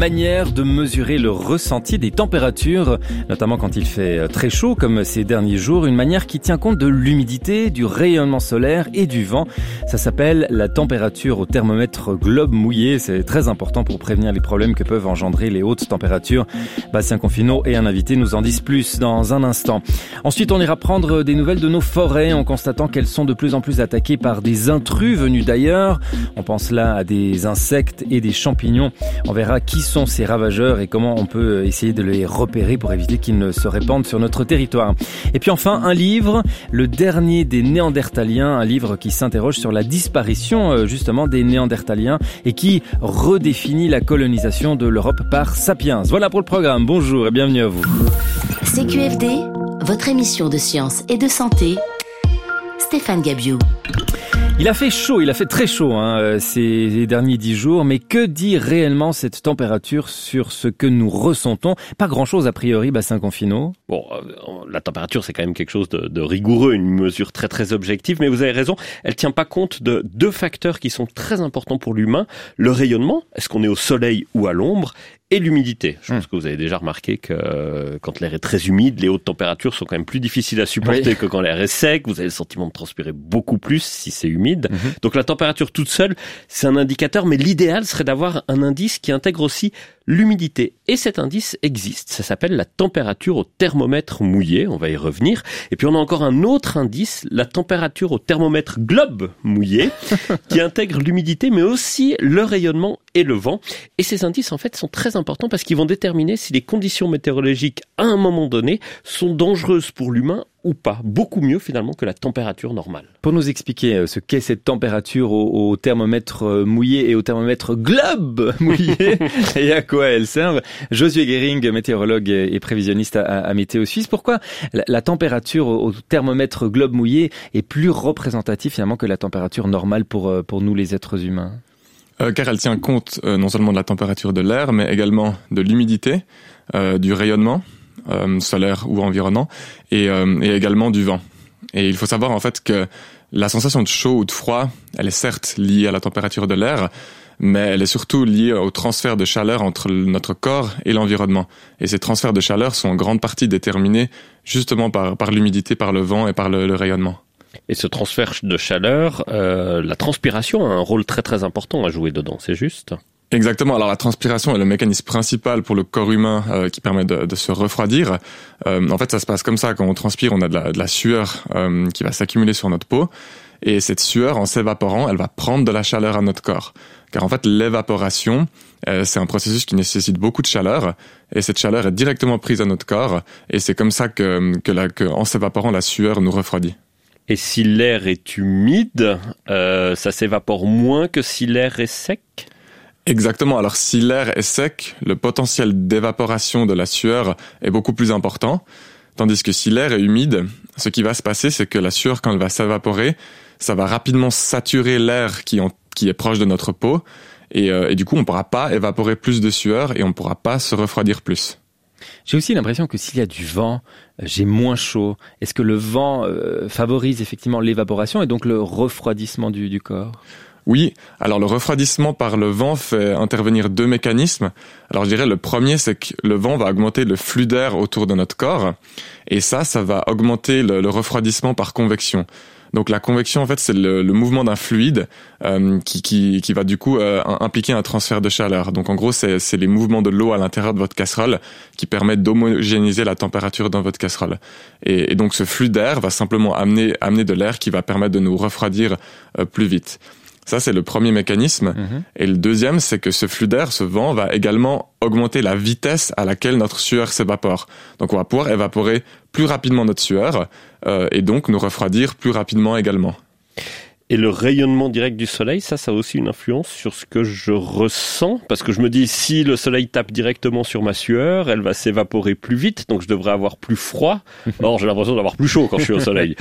manière de mesurer le ressenti des températures, notamment quand il fait très chaud comme ces derniers jours. Une manière qui tient compte de l'humidité, du rayonnement solaire et du vent. Ça s'appelle la température au thermomètre globe mouillé. C'est très important pour prévenir les problèmes que peuvent engendrer les hautes températures. Bastien Confinot et un invité nous en disent plus dans un instant. Ensuite, on ira prendre des nouvelles de nos forêts en constatant qu'elles sont de plus en plus attaquées par des intrus venus d'ailleurs. On pense là à des insectes et des champignons. On verra qui sont ces ravageurs et comment on peut essayer de les repérer pour éviter qu'ils ne se répandent sur notre territoire. Et puis enfin, un livre, le dernier des Néandertaliens, un livre qui s'interroge sur la disparition justement des Néandertaliens et qui redéfinit la colonisation de l'Europe par Sapiens. Voilà pour le programme. Bonjour et bienvenue à vous. CQFD, votre émission de science et de santé. Stéphane Gabiou. Il a fait chaud, il a fait très chaud ces derniers 10 jours, mais que dit réellement cette température sur ce que nous ressentons? Pas grand-chose a priori, Bastien Confinot. Bon, la température c'est quand même quelque chose de rigoureux, une mesure très très objective, mais vous avez raison, elle tient pas compte de deux facteurs qui sont très importants pour l'humain, le rayonnement, est-ce qu'on est au soleil ou à l'ombre, et l'humidité. Je pense que vous avez déjà remarqué que quand l'air est très humide, les hautes températures sont quand même plus difficiles à supporter que quand l'air est sec. Vous avez le sentiment de transpirer beaucoup plus si c'est humide. Donc la température toute seule, c'est un indicateur, mais l'idéal serait d'avoir un indice qui intègre aussi l'humidité. Et cet indice existe. Ça s'appelle la température au thermomètre mouillé. On va y revenir. Et puis on a encore un autre indice, la température au thermomètre globe mouillé, qui intègre l'humidité, mais aussi le rayonnement et le vent. Et ces indices, en fait, sont très importants parce qu'ils vont déterminer si les conditions météorologiques, à un moment donné, sont dangereuses pour l'humain ou pas. Beaucoup mieux, finalement, que la température normale. Pour nous expliquer ce qu'est cette température au thermomètre mouillé et au thermomètre globe mouillé et à quoi elles servent, Josué Guéring, météorologue et prévisionniste à Météo Suisse. Pourquoi la température au thermomètre globe mouillé est plus représentative, finalement, que la température normale pour nous, les êtres humains? Car elle tient compte non seulement de la température de l'air, mais également de l'humidité, du rayonnement solaire ou environnant, et également du vent. Et il faut savoir en fait que la sensation de chaud ou de froid, elle est certes liée à la température de l'air, mais elle est surtout liée au transfert de chaleur entre notre corps et l'environnement. Et ces transferts de chaleur sont en grande partie déterminés justement par l'humidité, par le vent et par le rayonnement. Et ce transfert de chaleur, la transpiration a un rôle très très important à jouer dedans, c'est juste ? Exactement. Alors la transpiration est le mécanisme principal pour le corps humain qui permet de se refroidir. En fait, ça se passe comme ça. Quand on transpire, on a de la sueur qui va s'accumuler sur notre peau. Et cette sueur, en s'évaporant, elle va prendre de la chaleur à notre corps. Car en fait, l'évaporation, c'est un processus qui nécessite beaucoup de chaleur. Et cette chaleur est directement prise à notre corps. Et c'est comme ça que en s'évaporant, la sueur nous refroidit. Et si l'air est humide, ça s'évapore moins que si l'air est sec ? Exactement. Alors, si l'air est sec, le potentiel d'évaporation de la sueur est beaucoup plus important. Tandis que si l'air est humide, ce qui va se passer, c'est que la sueur, quand elle va s'évaporer, ça va rapidement saturer l'air qui est proche de notre peau. Et du coup, on ne pourra pas évaporer plus de sueur et on ne pourra pas se refroidir plus. J'ai aussi l'impression que s'il y a du vent, j'ai moins chaud. Est-ce que le vent favorise effectivement l'évaporation et donc le refroidissement du corps ? Oui, alors le refroidissement par le vent fait intervenir deux mécanismes. Alors je dirais le premier, c'est que le vent va augmenter le flux d'air autour de notre corps et ça va augmenter le refroidissement par convection. Donc la convection, en fait, c'est le mouvement d'un fluide qui va du coup impliquer un transfert de chaleur. Donc en gros, c'est les mouvements de l'eau à l'intérieur de votre casserole qui permettent d'homogénéiser la température dans votre casserole. Et donc ce flux d'air va simplement amener de l'air qui va permettre de nous refroidir plus vite. Ça, c'est le premier mécanisme. Et le deuxième, c'est que ce flux d'air, ce vent, va également augmenter la vitesse à laquelle notre sueur s'évapore. Donc, on va pouvoir évaporer plus rapidement notre sueur et donc nous refroidir plus rapidement également. Et le rayonnement direct du soleil, ça a aussi une influence sur ce que je ressens. Parce que je me dis, si le soleil tape directement sur ma sueur, elle va s'évaporer plus vite, donc je devrais avoir plus froid. Or, j'ai l'impression d'avoir plus chaud quand je suis au soleil.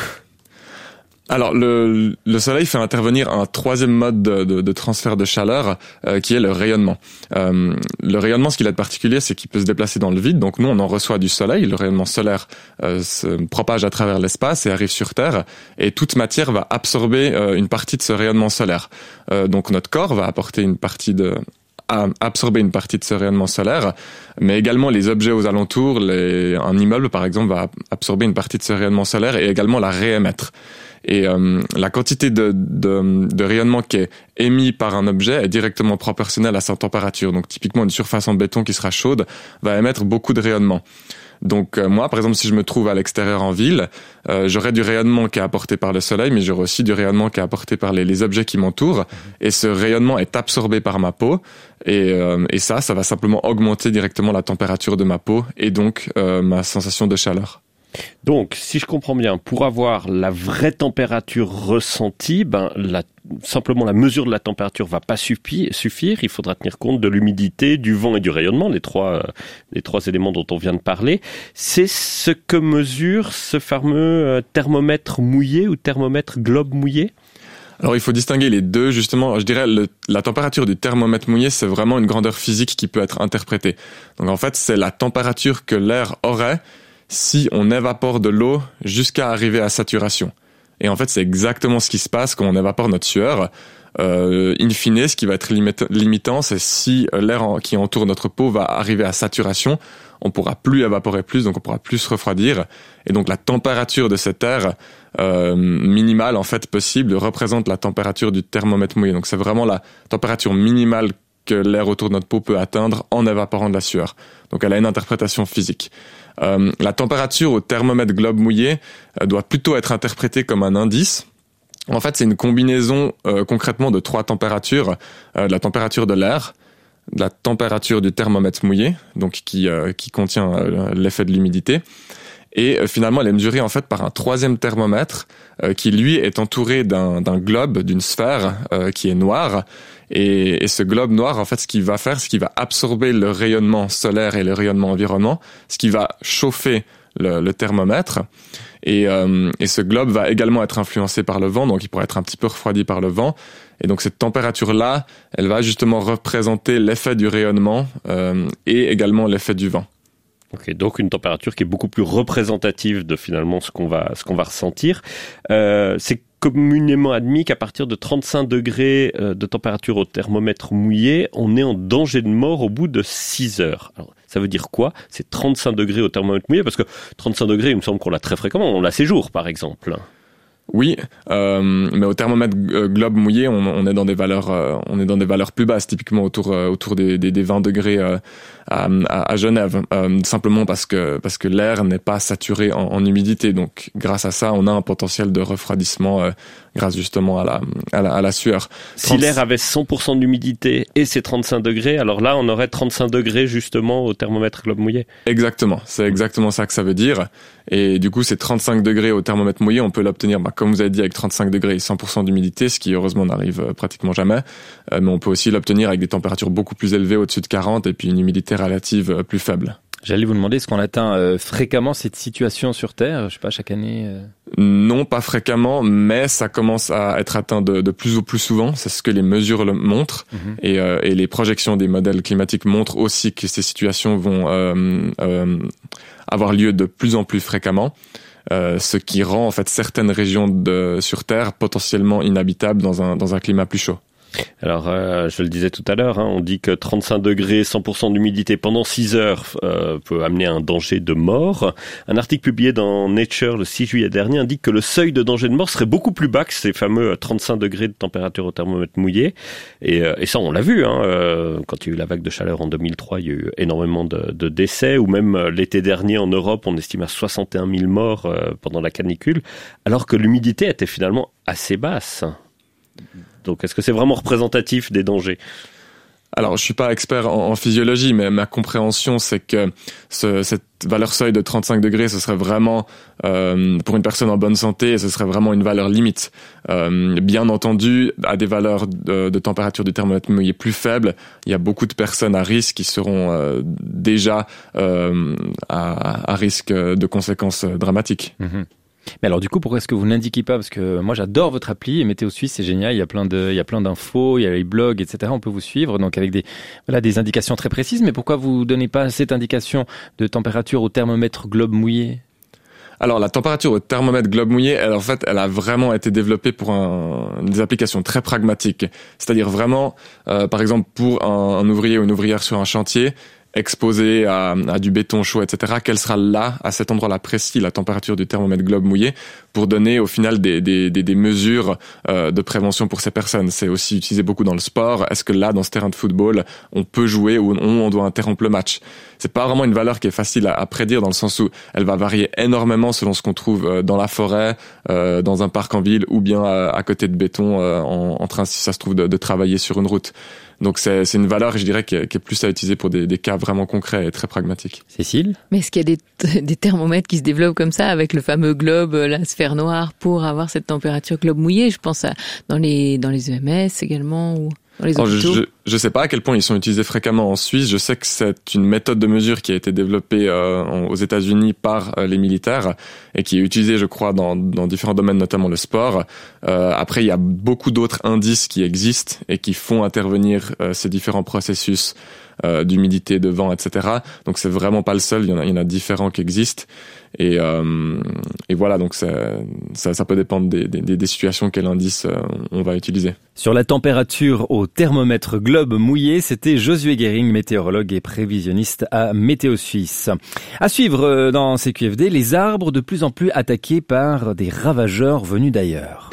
Alors, le soleil fait intervenir un troisième mode de transfert de chaleur qui est le rayonnement. Le rayonnement, ce qu'il a de particulier, c'est qu'il peut se déplacer dans le vide. Donc nous, on en reçoit du soleil. Le rayonnement solaire se propage à travers l'espace et arrive sur Terre. Et toute matière va absorber une partie de ce rayonnement solaire. Donc notre corps va apporter une partie absorber une partie de ce rayonnement solaire, mais également les objets aux alentours, un immeuble par exemple va absorber une partie de ce rayonnement solaire et également la réémettre. Et la quantité de rayonnement qui est émis par un objet est directement proportionnelle à sa température. Donc typiquement une surface en béton qui sera chaude va émettre beaucoup de rayonnement. Donc moi, par exemple, si je me trouve à l'extérieur en ville, j'aurai du rayonnement qui est apporté par le soleil, mais j'aurai aussi du rayonnement qui est apporté par les objets qui m'entourent. Et ce rayonnement est absorbé par ma peau. Et ça va simplement augmenter directement la température de ma peau et donc ma sensation de chaleur. Donc, si je comprends bien, pour avoir la vraie température ressentie, simplement la mesure de la température va pas suffire. Il faudra tenir compte de l'humidité, du vent et du rayonnement, les trois éléments dont on vient de parler. C'est ce que mesure ce fameux thermomètre mouillé ou thermomètre globe mouillé. Alors il faut distinguer les deux, justement. Je dirais la température du thermomètre mouillé, c'est vraiment une grandeur physique qui peut être interprétée. Donc en fait, c'est la température que l'air aurait si on évapore de l'eau jusqu'à arriver à saturation. Et en fait, c'est exactement ce qui se passe quand on évapore notre sueur. In fine, ce qui va être limitant, c'est si l'air qui entoure notre peau va arriver à saturation, on pourra plus évaporer plus, donc on pourra plus se refroidir. Et donc la température de cet air minimale, en fait, possible, représente la température du thermomètre mouillé. Donc c'est vraiment la température minimale que l'air autour de notre peau peut atteindre en évaporant de la sueur. Donc elle a une interprétation physique. La température au thermomètre globe mouillé doit plutôt être interprétée comme un indice. En fait, c'est une combinaison concrètement de 3 températures, de la température de l'air, de la température du thermomètre mouillé, donc qui contient l'effet de l'humidité, et finalement elle est mesurée en fait par un 3e thermomètre qui lui est entouré d'un globe, d'une sphère qui est noire. Et ce globe noir, en fait, ce qu'il va absorber le rayonnement solaire et le rayonnement environnement, ce qui va chauffer le thermomètre. Et ce globe va également être influencé par le vent, donc il pourrait être un petit peu refroidi par le vent. Et donc cette température-là, elle va justement représenter l'effet du rayonnement et également l'effet du vent. Ok, donc une température qui est beaucoup plus représentative de finalement ce qu'on va ressentir. C'est communément admis qu'à partir de 35 degrés de température au thermomètre mouillé, on est en danger de mort au bout de 6 heures. Alors, ça veut dire quoi ? C'est 35 degrés au thermomètre mouillé, parce que 35 degrés, il me semble qu'on l'a très fréquemment, on l'a ces jours par exemple. Oui, mais au thermomètre globe mouillé, on est dans des valeurs plus basses, typiquement autour des 20 degrés à Genève, simplement parce que l'air n'est pas saturé en humidité. Donc grâce à ça, on a un potentiel de refroidissement grâce justement à la sueur. Si l'air avait 100% d'humidité et c'est 35 degrés, alors là on aurait 35 degrés justement au thermomètre globe mouillé. Exactement, c'est exactement ça que ça veut dire. Et du coup, ces 35 degrés au thermomètre mouillé, on peut l'obtenir, comme vous avez dit, avec 35 degrés et 100% d'humidité, ce qui heureusement n'arrive pratiquement jamais. Mais on peut aussi l'obtenir avec des températures beaucoup plus élevées, au-dessus de 40, et puis une humidité relative plus faible. J'allais vous demander, est-ce qu'on atteint fréquemment cette situation sur Terre ? Je sais pas, chaque année Non, pas fréquemment, mais ça commence à être atteint de plus en plus souvent. C'est ce que les mesures montrent. Et les projections des modèles climatiques montrent aussi que ces situations vont avoir lieu de plus en plus fréquemment. Ce qui rend en fait certaines régions sur Terre potentiellement inhabitables dans un climat plus chaud. Alors, je le disais tout à l'heure, on dit que 35 degrés, 100% d'humidité pendant 6 heures peut amener à un danger de mort. Un article publié dans Nature le 6 juillet dernier indique que le seuil de danger de mort serait beaucoup plus bas que ces fameux 35 degrés de température au thermomètre mouillé. Et ça, on l'a vu, quand il y a eu la vague de chaleur en 2003, il y a eu énormément de décès, ou même l'été dernier en Europe, on estime à 61 000 morts pendant la canicule, alors que l'humidité était finalement assez basse. Donc, est-ce que c'est vraiment représentatif des dangers ? Alors, je suis pas expert en physiologie, mais ma compréhension, c'est que cette valeur seuil de 35 degrés, ce serait vraiment, pour une personne en bonne santé, ce serait vraiment une valeur limite. Bien entendu, à des valeurs de température du thermomètre mouillé plus faibles, il y a beaucoup de personnes à risque qui seront déjà à risque de conséquences dramatiques. Mais alors du coup, pourquoi est-ce que vous n'indiquez pas ? Parce que moi j'adore votre appli, et Météo Suisse, c'est génial, il y a plein d'infos, il y a les blogs, etc. On peut vous suivre, donc avec des indications très précises. Mais pourquoi vous donnez pas cette indication de température au thermomètre globe mouillé ? Alors la température au thermomètre globe mouillé, elle a vraiment été développée pour des applications très pragmatiques. C'est-à-dire vraiment, par exemple pour un ouvrier ou une ouvrière sur un chantier, exposé à du béton chaud, etc., quelle sera là, à cet endroit-là précis, la température du thermomètre globe mouillé, pour donner au final des mesures de prévention pour ces personnes. C'est aussi utilisé beaucoup dans le sport. Est-ce que là, dans ce terrain de football, on peut jouer ou on doit interrompre le match? C'est pas vraiment une valeur qui est facile à prédire, dans le sens où elle va varier énormément selon ce qu'on trouve dans la forêt, dans un parc en ville, ou bien à côté de béton, en train, si ça se trouve, de travailler sur une route. Donc c'est une valeur, je dirais, qui est plus à utiliser pour des cas vraiment concrets et très pragmatiques. Cécile? Mais est-ce qu'il y a des thermomètres qui se développent comme ça, avec le fameux globe, la sphère noire, pour avoir cette température globe mouillé? Je pense dans les EMS également, ou dans les hôpitaux. Je sais pas à quel point ils sont utilisés fréquemment en Suisse. Je sais que c'est une méthode de mesure qui a été développée aux États-Unis par les militaires et qui est utilisée, je crois, dans différents domaines, notamment le sport. Après, il y a beaucoup d'autres indices qui existent et qui font intervenir ces différents processus d'humidité, de vent, etc. Donc c'est vraiment pas le seul. Il y en a différents qui existent. Et voilà, donc ça peut dépendre des situations, quel indice on va utiliser. Sur la température au thermomètre globe mouillé, c'était Josué Guéring, météorologue et prévisionniste à Météo Suisse. À suivre dans CQFD, les arbres de plus en plus attaqués par des ravageurs venus d'ailleurs.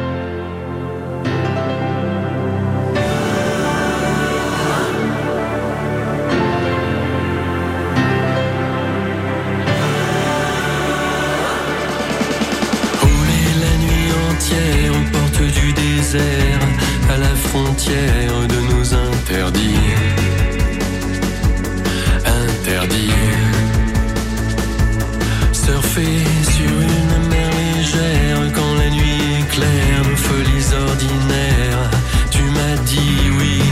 À la frontière de nos interdits. Surfer sur une mer légère quand la nuit éclaire nos folies ordinaires. Tu m'as dit oui.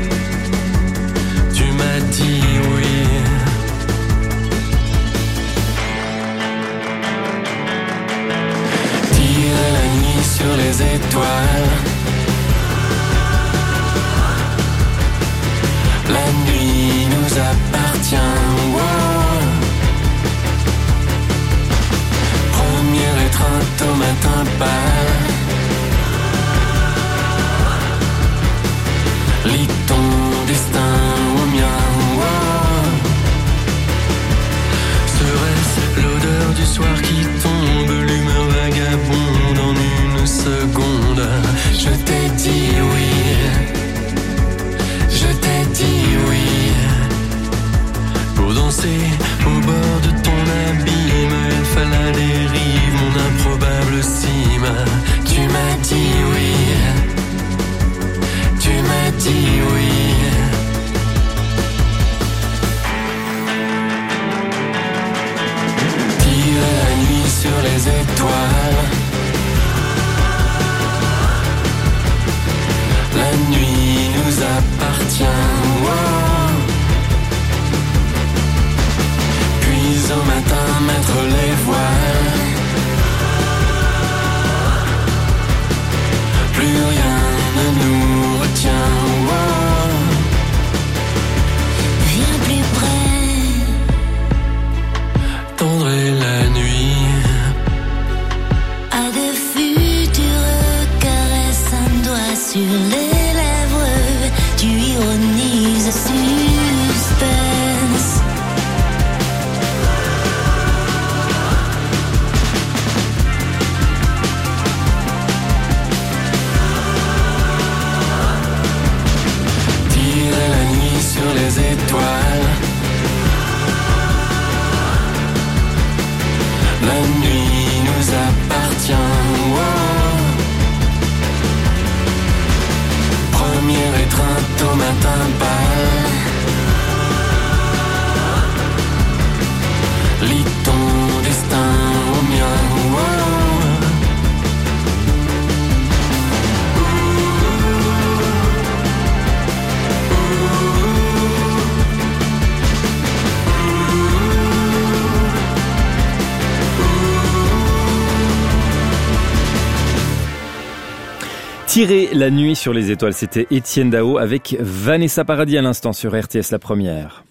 Tu m'as dit oui. Tirer la nuit sur les étoiles. La nuit nous appartient, wow. Premier étreinte au matin pâle. Lis ton destin au mien, wow. Serait-ce l'odeur du soir qui tombe, l'humeur vagabonde en une seconde? Je t'ai dit oui. Je t'ai dit oui. Pour danser au bord de ton abîme, il fallait les rives, mon improbable cime. Tu m'as dit oui. Tu m'as dit oui. Tirer la nuit sur les étoiles. La nuit nous appartient, wow. Puis au matin mettre les voiles. Plus rien ne nous retient, wow. Viens plus près. Tendrai la nuit. À de futures caresses, un doigt sur les lèvres, tu ironises suspense. Tirer la nuit sur les étoiles. La nuit nous appartient, wow. Première étreinte au matin pâle. Lis ton destin au mien, wow. Tirer la nuit sur les étoiles, c'était Étienne Dao avec Vanessa Paradis à l'instant sur RTS La Première.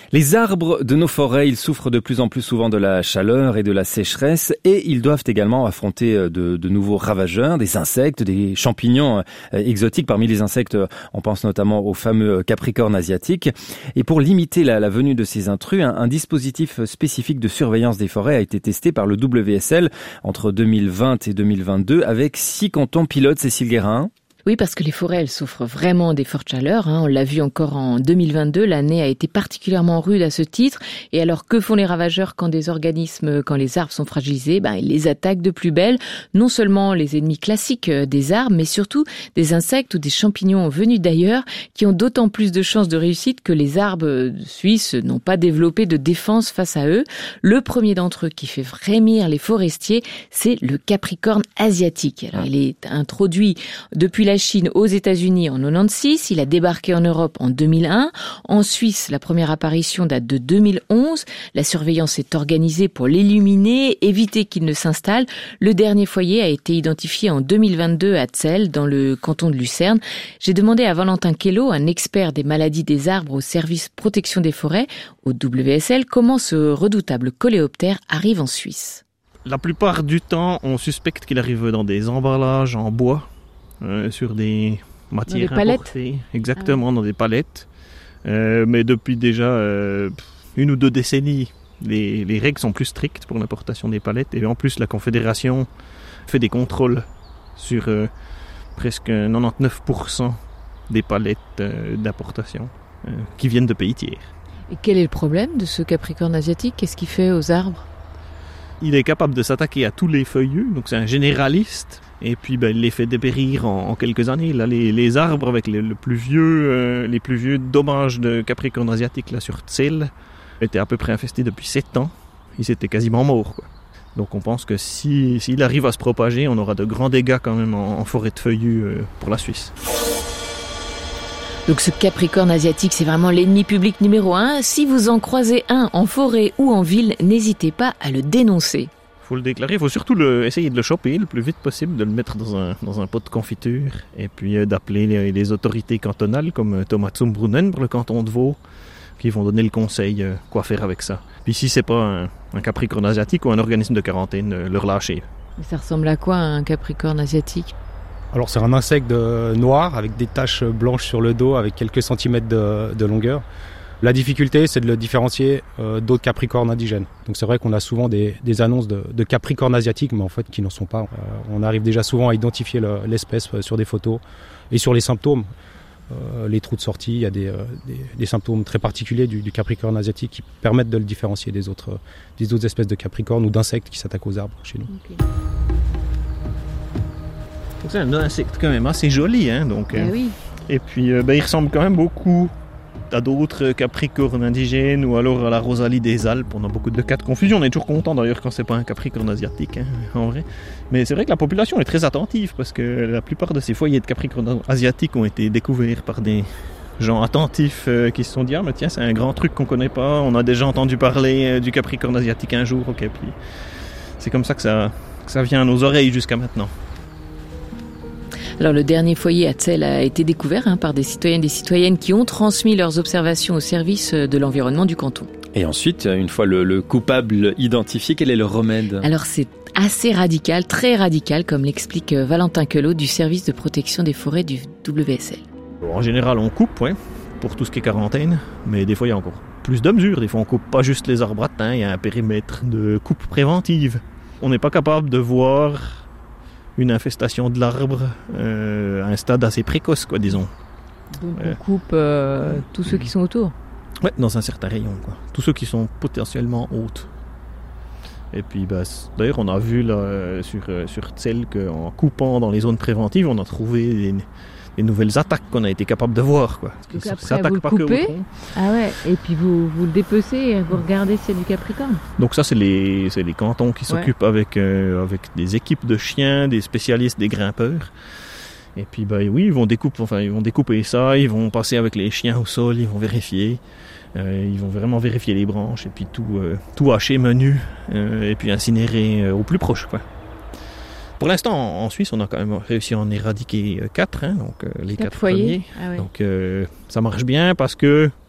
Les arbres de nos forêts, ils souffrent de plus en plus souvent de la chaleur et de la sécheresse et ils doivent également affronter de nouveaux ravageurs, des insectes, des champignons exotiques. Parmi les insectes, on pense notamment aux fameux capricornes asiatiques. Et pour limiter la venue de ces intrus, un dispositif spécifique de surveillance des forêts a été testé par le WSL entre 2020 et 2022 avec 6 cantons pilotes. Cécile Guérin. Oui, parce que les forêts, elles souffrent vraiment des fortes chaleurs. On l'a vu encore en 2022. L'année a été particulièrement rude à ce titre. Et alors, que font les ravageurs quand les arbres sont fragilisés? Ils les attaquent de plus belle. Non seulement les ennemis classiques des arbres, mais surtout des insectes ou des champignons venus d'ailleurs qui ont d'autant plus de chances de réussite que les arbres suisses n'ont pas développé de défense face à eux. Le premier d'entre eux qui fait frémir les forestiers, c'est le capricorne asiatique. Alors, il est introduit depuis la Chine aux États-Unis en 96, il a débarqué en Europe en 2001. En Suisse, la première apparition date de 2011. La surveillance est organisée pour l'éliminer, éviter qu'il ne s'installe. Le dernier foyer a été identifié en 2022 à Zell, dans le canton de Lucerne. J'ai demandé à Valentin Kello, un expert des maladies des arbres au service protection des forêts, au WSL, comment ce redoutable coléoptère arrive en Suisse. La plupart du temps, on suspecte qu'il arrive dans des emballages en bois, sur des matières importées. Exactement, dans des palettes. Mais depuis déjà 1 ou 2 décennies, les règles sont plus strictes pour l'importation des palettes. Et en plus, la Confédération fait des contrôles sur presque 99% des palettes d'importation qui viennent de pays tiers. Et quel est le problème de ce capricorne asiatique? Qu'est-ce qu'il fait aux arbres? Il est capable de s'attaquer à tous les feuillus, donc c'est un généraliste. Et puis il les fait dépérir en quelques années. Là, les arbres avec les plus vieux dommages de capricorne asiatique là, sur Zell étaient à peu près infestés depuis 7 ans. Ils étaient quasiment morts, quoi. Donc on pense que s'il arrive à se propager, on aura de grands dégâts quand même en forêt de feuillus pour la Suisse. Donc ce capricorne asiatique, c'est vraiment l'ennemi public numéro 1. Si vous en croisez un en forêt ou en ville, n'hésitez pas à le dénoncer. Il faut le déclarer, il faut surtout essayer de le choper le plus vite possible, de le mettre dans un pot de confiture et puis d'appeler les autorités cantonales comme Thomas Zumbrunnen pour le canton de Vaud qui vont donner le conseil quoi faire avec ça. Puis si c'est pas un capricorne asiatique ou un organisme de quarantaine, le relâcher. Mais ça ressemble à quoi un capricorne asiatique? Alors c'est un insecte noir avec des taches blanches sur le dos avec quelques centimètres de longueur. La difficulté, c'est de le différencier d'autres capricornes indigènes. Donc c'est vrai qu'on a souvent des annonces de capricornes asiatiques, mais en fait qui n'en sont pas. On arrive déjà souvent à identifier l'espèce sur des photos et sur les symptômes. Les trous de sortie, il y a des symptômes très particuliers du capricorne asiatique qui permettent de le différencier des autres espèces de capricornes ou d'insectes qui s'attaquent aux arbres chez nous. Okay. Donc c'est un insecte quand même assez joli, hein, donc. Oui. Et puis il ressemble quand même beaucoup à d'autres capricornes indigènes ou alors à la rosalie des Alpes. On a beaucoup de cas de confusion. On est toujours content d'ailleurs quand c'est pas un capricorne asiatique, hein, en vrai. Mais c'est vrai que la population est très attentive parce que la plupart de ces foyers de capricornes asiatiques ont été découverts par des gens attentifs qui se sont dit « Ah mais tiens, c'est un grand truc qu'on connaît pas. On a déjà entendu parler du capricorne asiatique un jour. » Ok, puis c'est comme ça que ça vient à nos oreilles jusqu'à maintenant. Alors le dernier foyer à Zell a été découvert par des citoyennes et des citoyennes qui ont transmis leurs observations au service de l'environnement du canton. Et ensuite, une fois le coupable identifié, quel est le remède? Alors c'est assez radical, très radical, comme l'explique Valentin Kello du service de protection des forêts du WSL. En général, on coupe, pour tout ce qui est quarantaine, mais des fois il y a encore plus de mesures. Des fois on coupe pas juste les arbres atteints, il y a un périmètre de coupe préventive. On n'est pas capable de voir une infestation de l'arbre à un stade assez précoce, disons. Donc on coupe tous ceux qui sont autour? Ouais, dans un certain rayon, tous ceux qui sont potentiellement hautes. Et puis, d'ailleurs, on a vu là, sur Zell qu'en coupant dans les zones préventives, on a trouvé des nouvelles attaques qu'on a été capable de voir. Donc après, vous le coupez, et puis vous le dépecez et vous regardez s'il y a du capricorne. Donc ça, c'est les cantons qui s'occupent avec des équipes de chiens, des spécialistes, des grimpeurs. Et puis, ils vont découper ça, ils vont passer avec les chiens au sol, ils vont vérifier. Ils vont vraiment vérifier les branches et puis tout hacher menu et puis incinérer au plus proche, Pour l'instant, en Suisse, on a quand même réussi à en éradiquer 4, donc les 4 foyers. premiers. Donc ça marche bien parce que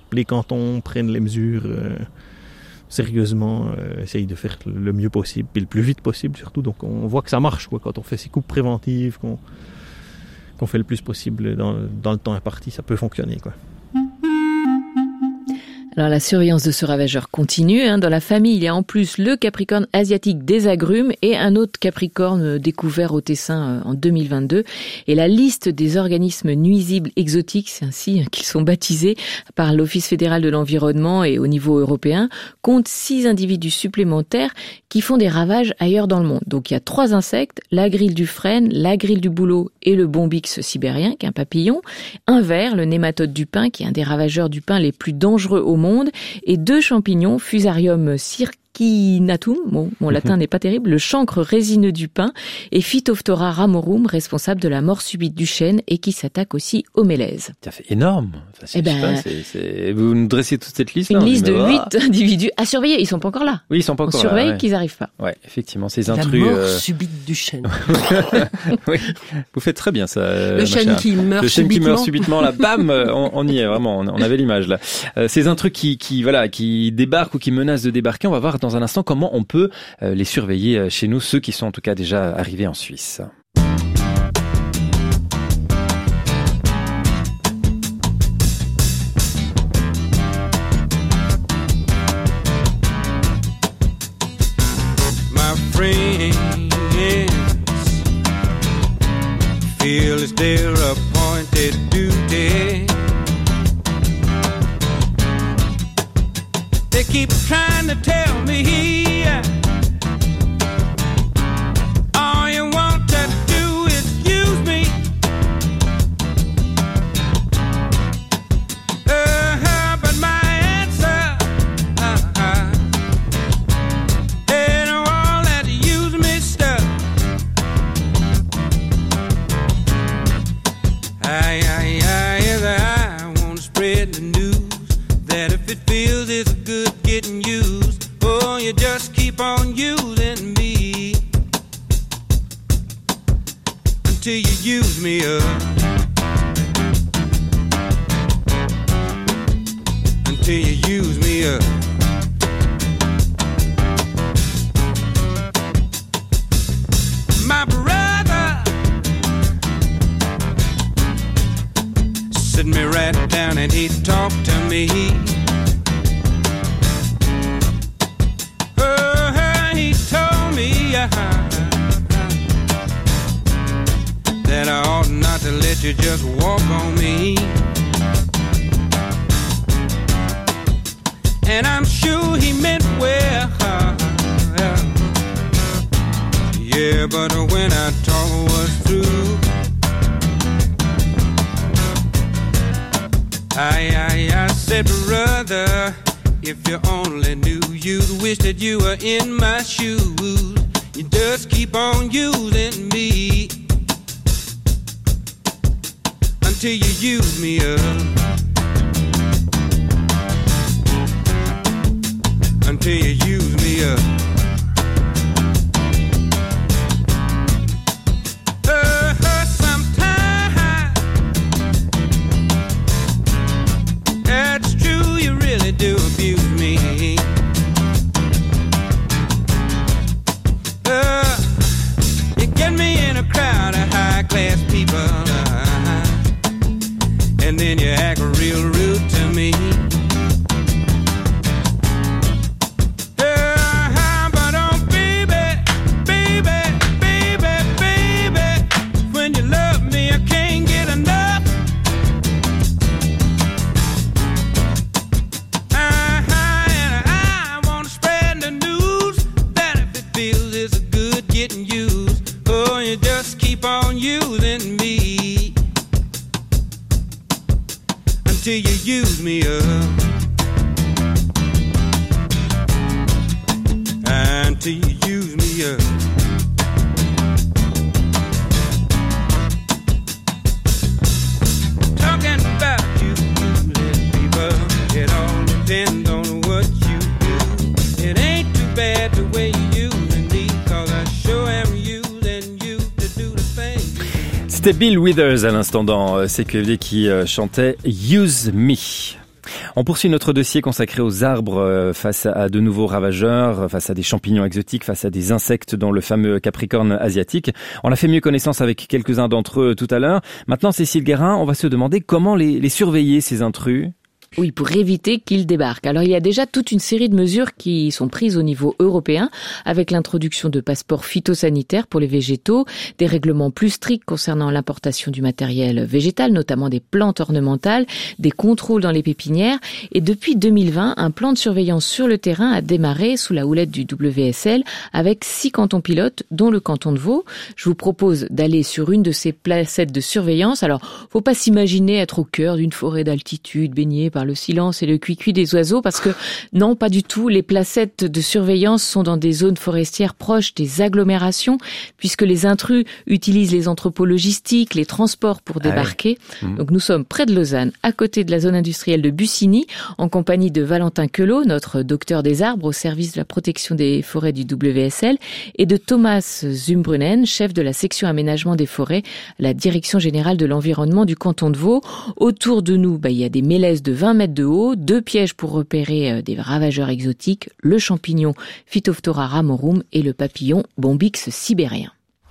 les cantons prennent les mesures sérieusement, essayent de faire le mieux possible, puis le plus vite possible surtout. Donc on voit que ça marche, quoi, quand on fait ces coupes préventives, qu'on fait le plus possible dans le temps imparti, ça peut fonctionner, quoi. Alors la surveillance de ce ravageur continue. Dans la famille, il y a en plus le capricorne asiatique des agrumes et un autre capricorne découvert au Tessin en 2022. Et la liste des organismes nuisibles exotiques, c'est ainsi qu'ils sont baptisés par l'Office fédéral de l'environnement et au niveau européen, compte 6 individus supplémentaires qui font des ravages ailleurs dans le monde. Donc il y a 3 insectes, la grille du frêne, la grille du bouleau et le bombix sibérien, qui est un papillon, un ver, le nématode du pin, qui est un des ravageurs du pin les plus dangereux au monde, et 2 champignons, Fusarium circinatum, mon latin n'est pas terrible, le chancre résineux du pin, et Phytophthora ramorum, responsable de la mort subite du chêne et qui s'attaque aussi aux mélèzes. Ça fait énorme. Enfin, vous nous dressez toute cette liste. Une liste de 8 individus à surveiller. Ils sont pas encore là. Oui, ils sont pas encore là. On surveille qu'ils arrivent pas. Ouais, effectivement, ces intrus. La mort subite du chêne. Oui, vous faites très bien ça. Le chêne qui meurt le chêne subitement. qui meurt subitement, là, bam, on y est vraiment. On avait l'image là. Ces intrus qui débarquent ou qui menacent de débarquer, on va voir dans un instant comment on peut les surveiller chez nous, ceux qui sont en tout cas déjà arrivés en Suisse. Feel it's their appointed duty. They keep trying to tell me all you want to do is use me. But my answer ain't all that use me stuff. I wanna spread the news that if it feels it's good getting used, oh, you just keep on using me until you use me up, until you use me up. My brother sit me right down and he talked to me. He told me that I ought not to let you just walk on me. And I'm sure he meant well. Yeah, but when I talk was through, I said, brother, if you only knew, you'd wish that you were in my shoes. You just keep on using me until you use me up, until you use me up. That's true, you really do abuse me. You get me in a crowd of high-class people, and then you act real rude to me. But oh, baby, baby, baby, baby, when you love me, I can't get enough. Getting used, oh, you just keep on using me until you use me up, until you use me up. Talking about you, people, it all depends on what you do. It ain't too bad the way you use. C'était Bill Withers à l'instant dans CQFD qui chantait Use Me. On poursuit notre dossier consacré aux arbres face à de nouveaux ravageurs, face à des champignons exotiques, face à des insectes dans le fameux Capricorne asiatique. On a fait mieux connaissance avec quelques-uns d'entre eux tout à l'heure. Maintenant, Cécile Guérin, on va se demander comment les surveiller, ces intrus. Oui, pour éviter qu'ils débarquent. Alors il y a déjà toute une série de mesures qui sont prises au niveau européen, avec l'introduction de passeports phytosanitaires pour les végétaux, des règlements plus stricts concernant l'importation du matériel végétal, notamment des plantes ornementales, des contrôles dans les pépinières. Et depuis 2020, un plan de surveillance sur le terrain a démarré sous la houlette du WSL avec 6 cantons pilotes, dont le canton de Vaud. Je vous propose d'aller sur une de ces placettes de surveillance. Alors, faut pas s'imaginer être au cœur d'une forêt d'altitude, baignée par le silence et le cuicui des oiseaux, parce que non, pas du tout. Les placettes de surveillance sont dans des zones forestières proches des agglomérations, puisque les intrus utilisent les entrepôts logistiques, les transports pour débarquer. Donc nous sommes près de Lausanne, à côté de la zone industrielle de Bussigny, en compagnie de Valentin Queloz, notre docteur des arbres au service de la protection des forêts du WSL, et de Thomas Zumbrunnen, chef de la section aménagement des forêts, la direction générale de l'environnement du canton de Vaud. Autour de nous, il y a des mélèzes de 20 mètres de haut, 2 pièges pour repérer des ravageurs exotiques, le champignon Phytophthora ramorum et le papillon Bombyx sibérien.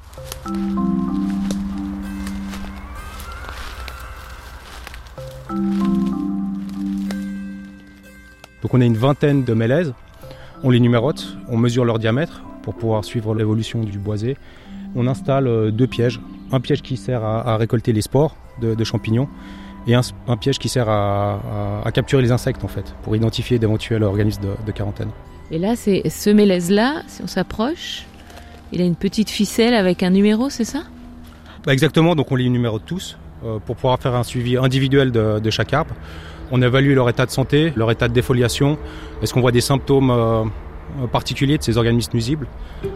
Donc on a une vingtaine de mélèzes, on les numérote, on mesure leur diamètre pour pouvoir suivre l'évolution du boisé. On installe 2 pièges, un piège qui sert à récolter les spores de champignons, et un piège qui sert à capturer les insectes en fait, pour identifier d'éventuels organismes de quarantaine. Et là, c'est ce mélèze-là, si on s'approche, il a une petite ficelle avec un numéro, c'est ça ? Exactement, donc on les numérote tous pour pouvoir faire un suivi individuel de chaque arbre. On évalue leur état de santé, leur état de défoliation, est-ce qu'on voit des symptômes particuliers de ces organismes nuisibles.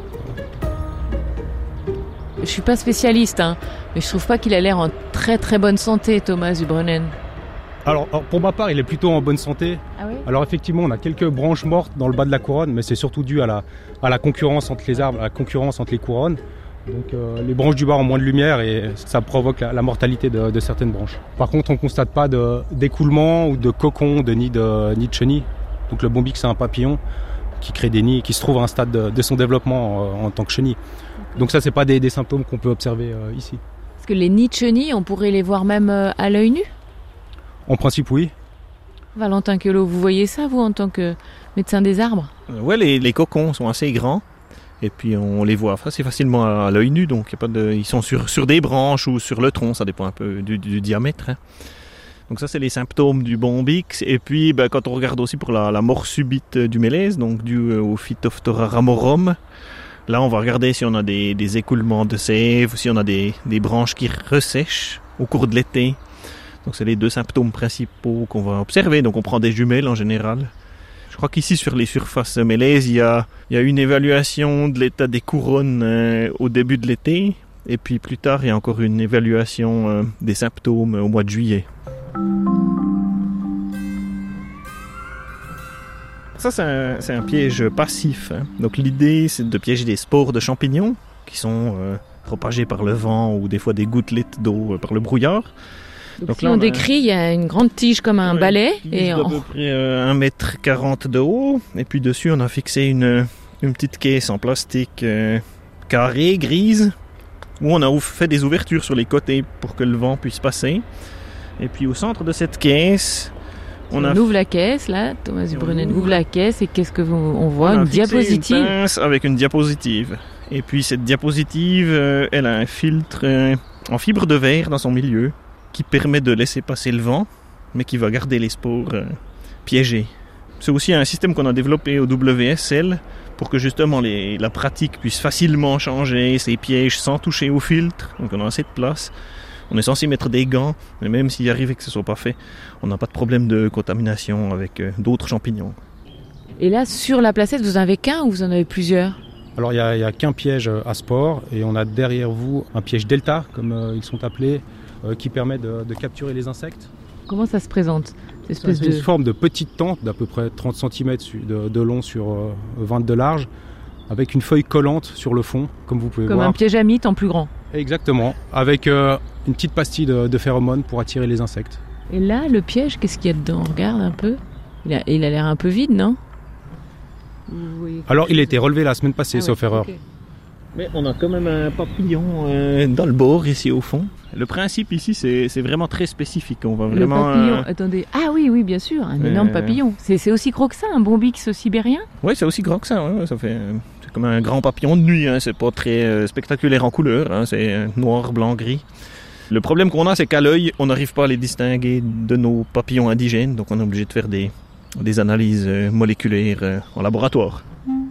Je suis pas spécialiste, mais je trouve pas qu'il a l'air en très très bonne santé, Thomas Zumbrunnen. Alors pour ma part, il est plutôt en bonne santé. Ah oui ? Alors effectivement, on a quelques branches mortes dans le bas de la couronne, mais c'est surtout dû à la concurrence entre les arbres, à la concurrence entre les couronnes. Donc les branches du bas ont moins de lumière et ça provoque la mortalité de certaines branches. Par contre, on ne constate pas d'écoulement ou de cocon, de nid de chenilles. Donc le Bombyx, c'est un papillon qui crée des nids et qui se trouve à un stade de son développement en tant que chenille. Donc ça, c'est pas des symptômes qu'on peut observer ici. Parce que les nids de chenilles, on pourrait les voir même à l'œil nu ? En principe, oui. Valentin Queloz, vous voyez ça, vous, en tant que médecin des arbres ? Ouais, les cocons sont assez grands. Et puis on les voit assez facilement à l'œil nu. Donc ils sont sur des branches ou sur le tronc, ça dépend un peu du diamètre. Donc ça, c'est les symptômes du Bombyx. Et puis quand on regarde aussi pour la mort subite du mélèze, donc dû au Phytophthora ramorum, là on va regarder si on a des écoulements de sève, si on a des branches qui ressèchent au cours de l'été. Donc c'est les 2 symptômes principaux qu'on va observer. Donc on prend des jumelles en général. Je crois qu'ici sur les surfaces mélèzes, il y a une évaluation de l'état des couronnes au début de l'été. Et puis plus tard, il y a encore une évaluation des symptômes au mois de juillet. Ça, c'est un piège passif. Donc l'idée, c'est de piéger des spores de champignons qui sont propagés par le vent ou des fois des gouttelettes d'eau par le brouillard. Donc si on décrit, il y a une grande tige comme un balai. Et à peu près 1,40 m de haut. Et puis dessus, on a fixé une petite caisse en plastique carrée, grise, où on a fait des ouvertures sur les côtés pour que le vent puisse passer. Et puis au centre de cette caisse, on ouvre la caisse, là, Thomas Zumbrunnen ouvre la caisse, et qu'est-ce que on voit ? Une diapositive. Une pince avec une diapositive. Et puis cette diapositive, elle a un filtre en fibre de verre dans son milieu, qui permet de laisser passer le vent, mais qui va garder les spores piégées. C'est aussi un système qu'on a développé au WSL pour que justement la pratique puisse facilement changer ses pièges sans toucher au filtre. Donc on a assez de place. On est censé mettre des gants, mais même s'il arrive que ce ne soit pas fait, on n'a pas de problème de contamination avec d'autres champignons. Et là, sur la placette, vous en avez qu'un ou vous en avez plusieurs ? Alors il y a qu'un piège à spores et on a derrière vous un piège delta, comme ils sont appelés, qui permet de capturer les insectes. Comment ça se présente ? C'est une forme de petite tente d'à peu près 30 cm de long sur 20 de large, avec une feuille collante sur le fond, comme vous pouvez voir. Comme un piège à mythe en plus grand. Exactement, avec une petite pastille de phéromones pour attirer les insectes. Et là, le piège, qu'est-ce qu'il y a dedans? Regarde un peu. Il a l'air un peu vide, non? Oui. Alors, il a été relevé la semaine passée, sauf erreur. Okay. Mais on a quand même un papillon dans le bord, ici au fond. Le principe ici, c'est vraiment très spécifique. On va vraiment, le papillon, attendez. Ah oui, bien sûr, un énorme papillon. C'est aussi gros que ça, un bombix sibérien? Oui, c'est aussi grand que ça. Ouais, c'est comme un grand papillon de nuit. Hein. C'est pas très spectaculaire en couleur. Hein. C'est noir, blanc, gris. Le problème qu'on a, c'est qu'à l'œil, on n'arrive pas à les distinguer de nos papillons indigènes. Donc on est obligé de faire des analyses moléculaires en laboratoire.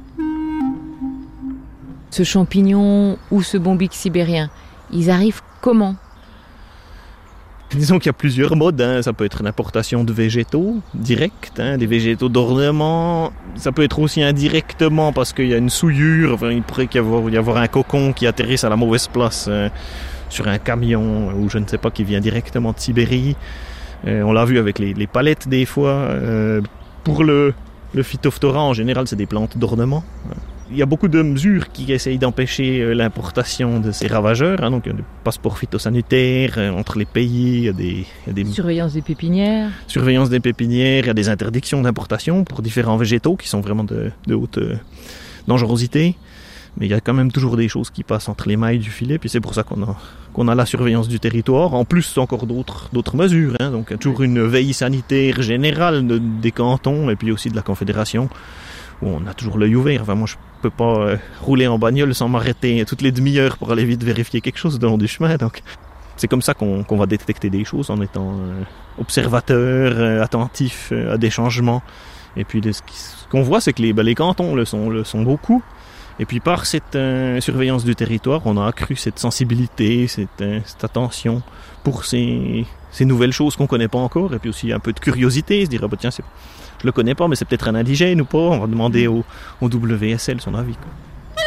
Ce champignon ou ce bombix sibérien, ils arrivent comment? Disons qu'il y a plusieurs modes. Hein. Ça peut être l'importation de végétaux directs, des végétaux d'ornement. Ça peut être aussi indirectement parce qu'il y a une souillure. Enfin, il pourrait y avoir un cocon qui atterrisse à la mauvaise place sur un camion ou je ne sais pas, qui vient directement de Sibérie. On l'a vu avec les palettes des fois. Pour le Phytophthora, en général, c'est des plantes d'ornement. Il y a beaucoup de mesures qui essayent d'empêcher l'importation de ces ravageurs. Hein. Donc, il y a des passeports phytosanitaires entre les pays. Il y a des surveillance des pépinières. Surveillance des pépinières. Il y a des interdictions d'importation pour différents végétaux qui sont vraiment de haute dangerosité. Mais il y a quand même toujours des choses qui passent entre les mailles du filet. Puis c'est pour ça qu'on a la surveillance du territoire. En plus, encore d'autres mesures. Hein. Donc, il y a toujours une veille sanitaire générale des cantons et puis aussi de la Confédération, où on a toujours l'œil ouvert. Enfin, moi, je peux pas rouler en bagnole sans m'arrêter toutes les demi-heures pour aller vite vérifier quelque chose dans du chemin. Donc, c'est comme ça qu'on va détecter des choses, en étant observateur, attentif à des changements. Et puis, ce qu'on voit, c'est que les cantons le sont beaucoup. Et puis, par cette surveillance du territoire, on a accru cette sensibilité, cette attention pour ces nouvelles choses qu'on connaît pas encore. Et puis aussi un peu de curiosité, se dire, tiens, je le connais pas, mais c'est peut-être un indigène ou pas. On va demander au WSL son avis, quoi.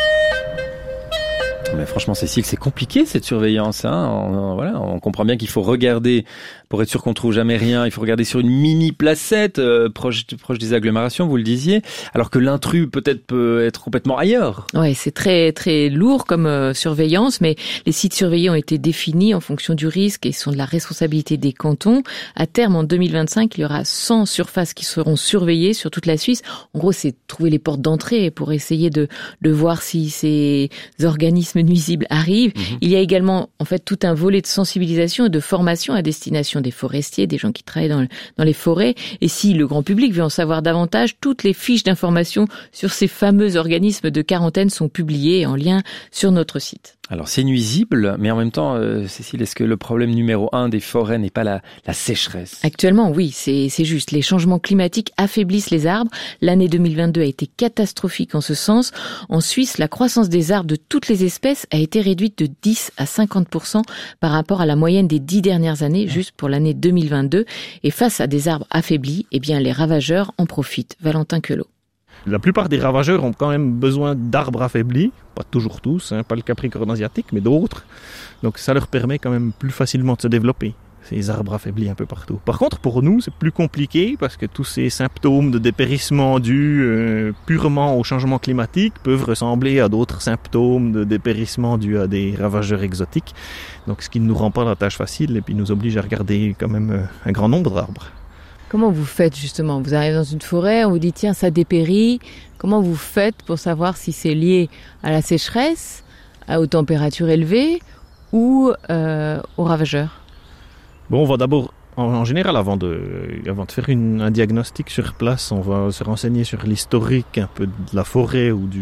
Mais franchement, Cécile, c'est compliqué cette surveillance. Hein. On comprend bien qu'il faut regarder, pour être sûr qu'on trouve jamais rien, il faut regarder sur une mini placette proche des agglomérations, vous le disiez, alors que l'intrus peut-être peut être complètement ailleurs. Ouais, c'est très très lourd comme surveillance, mais les sites surveillés ont été définis en fonction du risque et sont de la responsabilité des cantons. À terme, en 2025, il y aura 100 surfaces qui seront surveillées sur toute la Suisse. En gros, c'est trouver les portes d'entrée pour essayer de voir si ces organismes nuisibles arrivent. Il y a également en fait tout un volet de sensibilisation et de formation à destination des forestiers, des gens qui travaillent dans les forêts. Et si le grand public veut en savoir davantage, toutes les fiches d'information sur ces fameux organismes de quarantaine sont publiées en lien sur notre site. Alors c'est nuisible, mais en même temps, Cécile, est-ce que le problème numéro 1 des forêts n'est pas la sécheresse? Actuellement, oui, c'est juste. Les changements climatiques affaiblissent les arbres. L'année 2022 a été catastrophique en ce sens. En Suisse, la croissance des arbres de toutes les espèces a été réduite de 10 à 50% par rapport à la moyenne des 10 dernières années, juste pour l'année 2022. Et face à des arbres affaiblis, eh bien, les ravageurs en profitent. Valentin Queloz. La plupart des ravageurs ont quand même besoin d'arbres affaiblis, pas toujours tous, pas le capricorne asiatique, mais d'autres. Donc ça leur permet quand même plus facilement de se développer, ces arbres affaiblis un peu partout. Par contre, pour nous, c'est plus compliqué parce que tous ces symptômes de dépérissement dus purement au changement climatique peuvent ressembler à d'autres symptômes de dépérissement dus à des ravageurs exotiques. Donc ce qui ne nous rend pas la tâche facile et puis nous oblige à regarder quand même un grand nombre d'arbres. Comment vous faites justement? Vous arrivez dans une forêt, on vous dit tiens, ça dépérit. Comment vous faites pour savoir si c'est lié à la sécheresse, aux températures élevées ou aux ravageurs? Bon, on va d'abord, en général, avant de faire un diagnostic sur place, on va se renseigner sur l'historique un peu de la forêt ou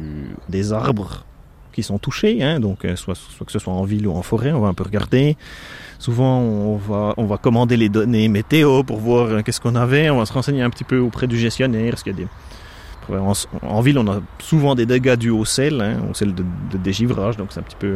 des arbres qui sont touchés. Hein, donc soit que ce soit en ville ou en forêt, on va un peu regarder. Souvent, on va commander les données météo pour voir qu'est-ce qu'on avait. On va se renseigner un petit peu auprès du gestionnaire. Parce qu'il y a en ville, on a souvent des dégâts dus au sel, au sel de dégivrage. Donc, c'est un petit peu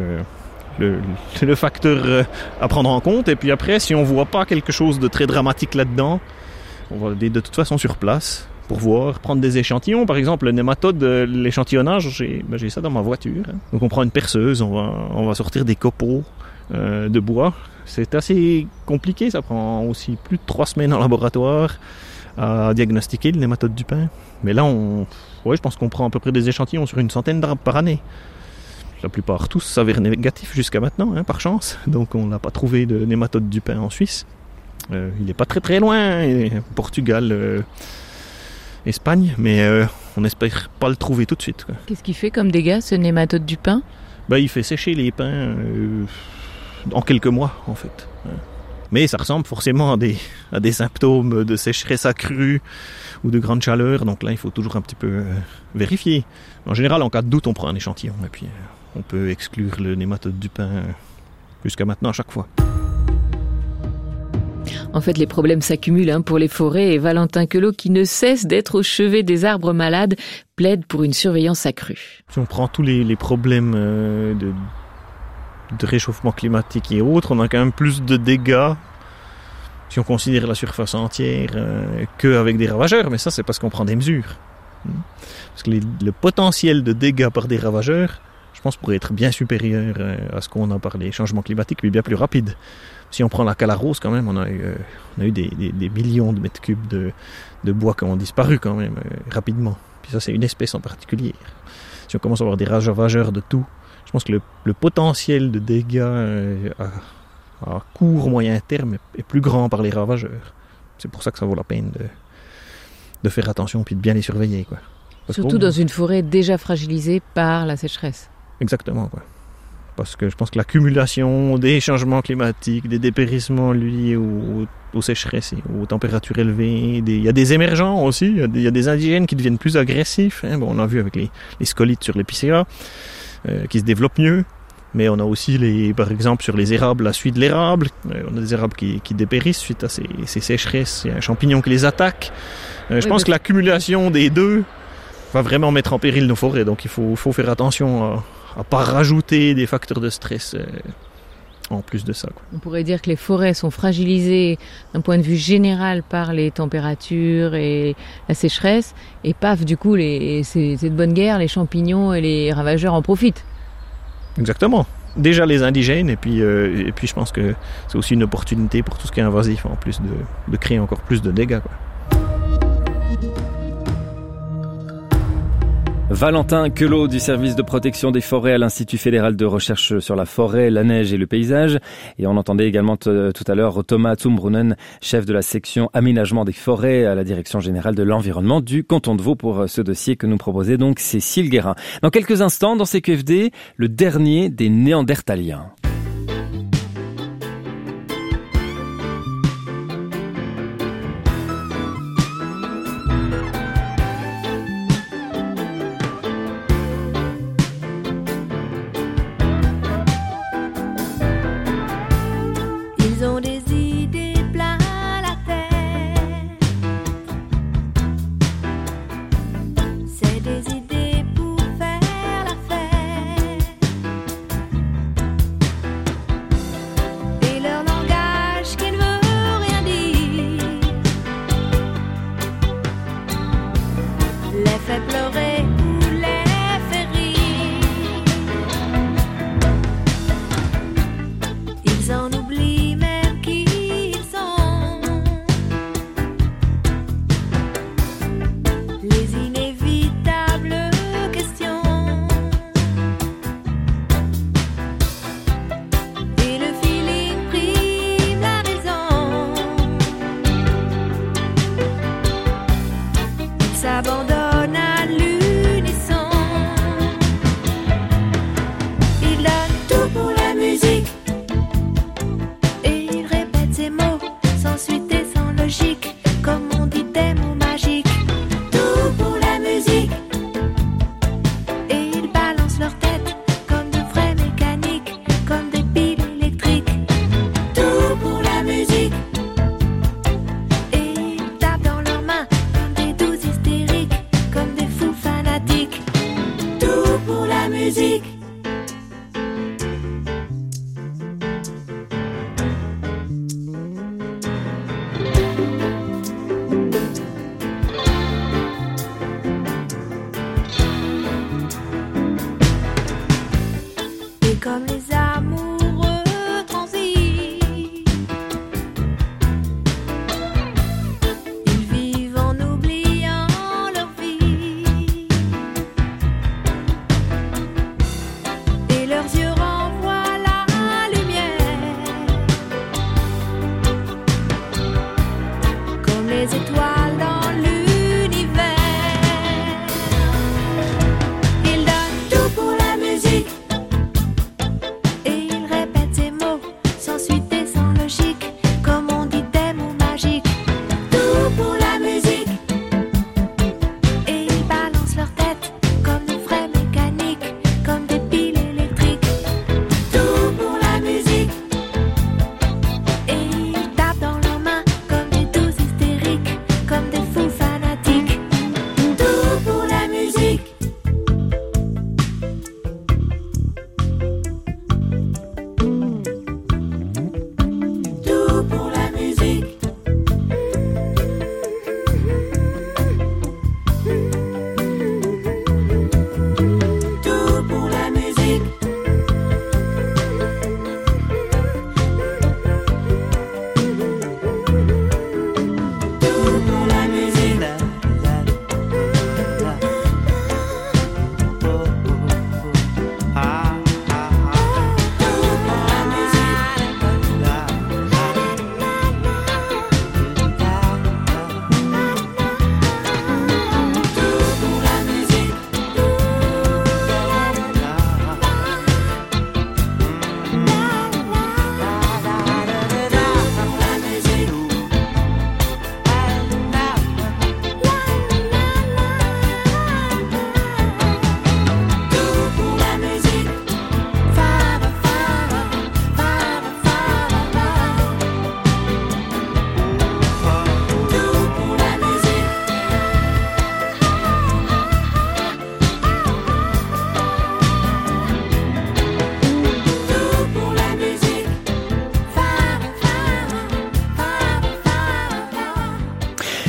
le facteur à prendre en compte. Et puis après, si on voit pas quelque chose de très dramatique là-dedans, on va aller de toute façon sur place pour voir, prendre des échantillons. Par exemple, le nématode, l'échantillonnage, j'ai ça dans ma voiture. Donc, on prend une perceuse, on va sortir des copeaux de bois. C'est assez compliqué, ça prend aussi plus de 3 semaines en laboratoire à diagnostiquer le nématode du pin. Mais là, je pense qu'on prend à peu près des échantillons sur une centaine d'arbres par année. La plupart, tous s'avèrent négatifs jusqu'à maintenant, par chance. Donc on n'a pas trouvé de nématode du pin en Suisse. Il n'est pas très très loin, Portugal, Espagne, mais on n'espère pas le trouver tout de suite, quoi. Qu'est-ce qu'il fait comme dégâts, ce nématode du pin ? Il fait sécher les pins en quelques mois, en fait. Mais ça ressemble forcément à des symptômes de sécheresse accrue ou de grande chaleur, donc là il faut toujours un petit peu vérifier. En général, en cas de doute, on prend un échantillon et puis on peut exclure le nématode du pin jusqu'à maintenant à chaque fois. En fait, les problèmes s'accumulent pour les forêts et Valentin Quelot, qui ne cesse d'être au chevet des arbres malades, plaide pour une surveillance accrue. Si on prend tous les problèmes de réchauffement climatique et autres, on a quand même plus de dégâts si on considère la surface entière qu'avec des ravageurs, mais ça c'est parce qu'on prend des mesures. Parce que le potentiel de dégâts par des ravageurs, je pense, pourrait être bien supérieur à ce qu'on a par les changements climatiques, mais bien plus rapide. Si on prend la Calarose, quand même, on a eu des millions de mètres cubes de bois qui ont disparu quand même rapidement. Puis ça, c'est une espèce en particulier. Si on commence à avoir des ravageurs de tout, je pense que le potentiel de dégâts à court, moyen terme est plus grand par les ravageurs. C'est pour ça que ça vaut la peine de faire attention puis de bien les surveiller, quoi. Surtout dans une forêt déjà fragilisée par la sécheresse. Exactement, quoi. Parce que je pense que l'accumulation des changements climatiques, des dépérissements liés aux sécheresses et aux températures élevées, il y a des émergents aussi, il y a des indigènes qui deviennent plus agressifs. On l'a vu avec les scolites sur l'épicéa, qui se développent mieux. Mais on a aussi, par exemple, sur les érables, la suie de l'érable. On a des érables qui dépérissent suite à ces sécheresses. Il y a un champignon qui les attaque. Je pense que l'accumulation des deux va vraiment mettre en péril nos forêts. Donc il faut faire attention à ne pas rajouter des facteurs de stress en plus de ça, quoi. On pourrait dire que les forêts sont fragilisées d'un point de vue général par les températures et la sécheresse. Et paf, du coup, c'est de bonne guerre, les champignons et les ravageurs en profitent. Exactement. Déjà les indigènes, et puis je pense que c'est aussi une opportunité pour tout ce qui est invasif, en plus de créer encore plus de dégâts, quoi. Valentin Quelot du service de protection des forêts à l'Institut fédéral de recherche sur la forêt, la neige et le paysage. Et on entendait également tout à l'heure Thomas Zumbrunnen, chef de la section aménagement des forêts à la direction générale de l'environnement du canton de Vaud, pour ce dossier que nous proposait donc Cécile Guérin. Dans quelques instants, dans CQFD, le dernier des Néandertaliens.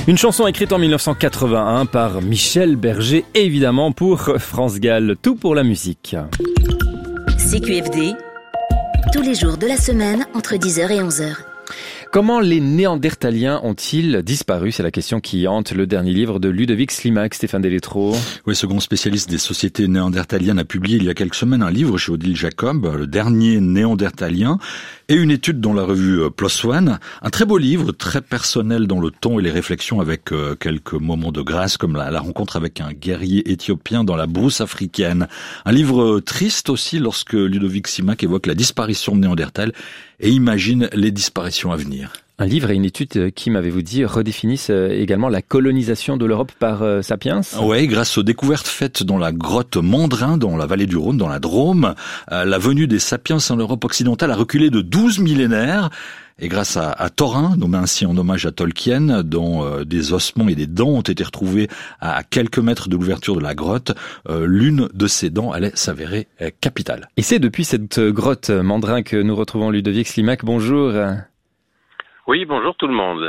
Une chanson écrite en 1981 par Michel Berger, évidemment pour France Gall. Tout pour la musique. CQFD, tous les jours de la semaine entre 10h et 11h. Comment les Néandertaliens ont-ils disparu? C'est la question qui hante le dernier livre de Ludovic Slimak, Stéphane Deletreau. Oui, ce grand spécialiste des sociétés néandertaliennes a publié il y a quelques semaines un livre chez Odile Jacob, Le dernier Néandertalien, et une étude dans la revue PLOS ONE. Un très beau livre, très personnel dans le ton et les réflexions, avec quelques moments de grâce, comme la rencontre avec un guerrier éthiopien dans la brousse africaine. Un livre triste aussi lorsque Ludovic Slimak évoque la disparition de Néandertal et imagine les disparitions à venir. Un livre et une étude qui, m'avez-vous dit, redéfinissent également la colonisation de l'Europe par Sapiens. Oui, grâce aux découvertes faites dans la grotte Mandrin, dans la vallée du Rhône, dans la Drôme, la venue des Sapiens en Europe occidentale a reculé de 12 millénaires. Et grâce à Thorin, nommé ainsi en hommage à Tolkien, dont des ossements et des dents ont été retrouvés à quelques mètres de l'ouverture de la grotte, l'une de ces dents allait s'avérer capitale. Et c'est depuis cette grotte Mandrin que nous retrouvons Ludovic Slimak. Bonjour. Oui, bonjour tout le monde.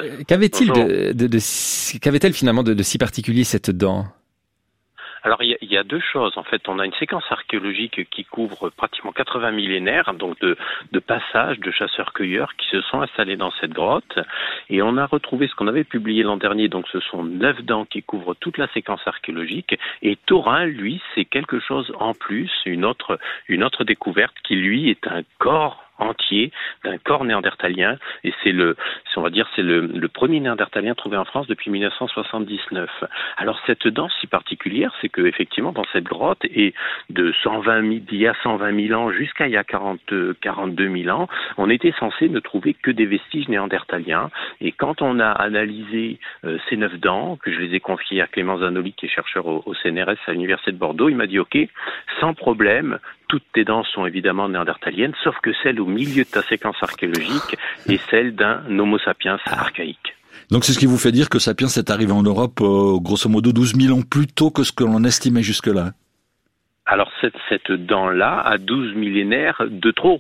Qu'avait-elle finalement de si particulier, cette dent? Alors, il y a deux choses. En fait, on a une séquence archéologique qui couvre pratiquement 80 millénaires, donc de passages de chasseurs-cueilleurs qui se sont installés dans cette grotte. Et on a retrouvé ce qu'on avait publié l'an dernier, donc ce sont 9 dents qui couvrent toute la séquence archéologique. Et Thorin, lui, c'est quelque chose en plus, une autre découverte qui, lui, est un corps entier d'un corps néandertalien, et c'est le premier néandertalien trouvé en France depuis 1979. Alors cette dent si particulière, c'est que effectivement dans cette grotte, et d'il y a 120 000 ans jusqu'à il y a 42 000 ans, on était censé ne trouver que des vestiges néandertaliens, et quand on a analysé ces 9 dents, que je les ai confiées à Clément Zanoli, qui est chercheur au CNRS à l'Université de Bordeaux, il m'a dit ok, sans problème, toutes tes dents sont évidemment néandertaliennes, sauf que celle au milieu de ta séquence archéologique est celle d'un Homo sapiens archaïque. Donc c'est ce qui vous fait dire que Sapiens est arrivé en Europe grosso modo 12 000 ans plus tôt que ce que l'on estimait jusque-là. Alors cette dent-là a 12 millénaires de trop,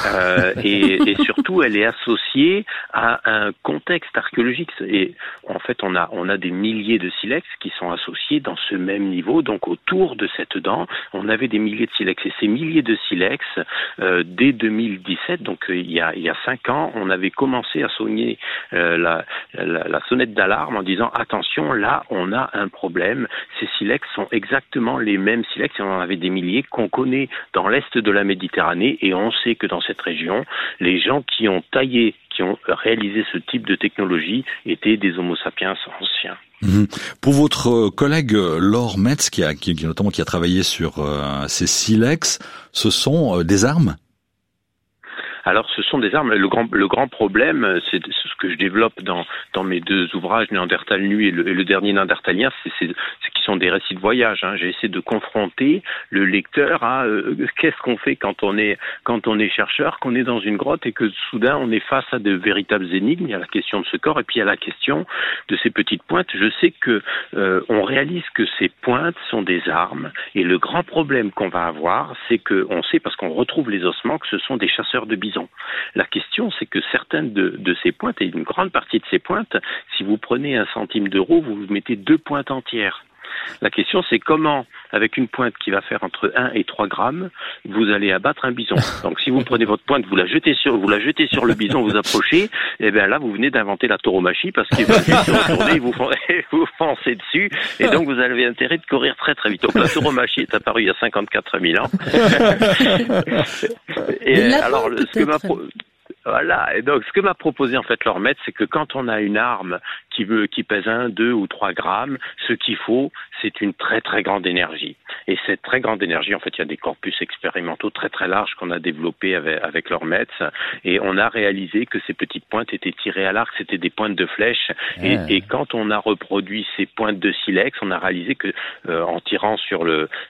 et surtout elle est associée à un contexte archéologique. Et en fait on a des milliers de silex qui sont associés dans ce même niveau. Donc autour de cette dent, on avait des milliers de silex, et ces milliers de silex, dès 2017, donc il y a 5 ans, on avait commencé à sonner la sonnette d'alarme en disant attention, là on a un problème. Ces silex sont exactement les mêmes silex, et on en avait des milliers qu'on connaît dans l'est de la Méditerranée, et on sait que dans cette région, les gens qui ont réalisé ce type de technologie étaient des Homo sapiens anciens. Pour votre collègue Laure Metz, qui a travaillé sur ces silex, ce sont des armes? Alors, ce sont des armes. Le grand problème, c'est ce que je développe dans mes 2 ouvrages, Néandertal nu et le dernier Néandertalien, c'est qui sont des récits de voyage. J'ai essayé de confronter le lecteur à qu'est-ce qu'on fait quand on est chercheur, qu'on est dans une grotte et que soudain on est face à de véritables énigmes. Il y a la question de ce corps, et puis il y a la question de ces petites pointes. Je sais que on réalise que ces pointes sont des armes, et le grand problème qu'on va avoir, c'est que on sait, parce qu'on retrouve les ossements, que ce sont des chasseurs de bisons. La question, c'est que certaines de ces pointes, et une grande partie de ces pointes, si vous prenez 1 centime d'euro, vous mettez 2 pointes entières. La question, c'est comment, avec une pointe qui va faire entre 1 et 3 grammes, vous allez abattre un bison. Donc, si vous prenez votre pointe, vous la jetez sur le bison, vous approchez, et bien là, vous venez d'inventer la tauromachie, parce qu'il va se retourner, vous foncez dessus, et donc vous avez intérêt de courir très très vite. Donc, la tauromachie est apparue il y a 54 000 ans. Et alors, voilà. Et donc, ce que m'a proposé en fait Laure Metz, c'est que quand on a une arme qui pèse 1, 2 ou 3 grammes, ce qu'il faut, c'est une très très grande énergie. Et cette très grande énergie, en fait, il y a des corpus expérimentaux très très larges qu'on a développés avec Laure Metz, et on a réalisé que ces petites pointes étaient tirées à l'arc, c'était des pointes de flèche. Et quand on a reproduit ces pointes de silex, on a réalisé que en tirant sur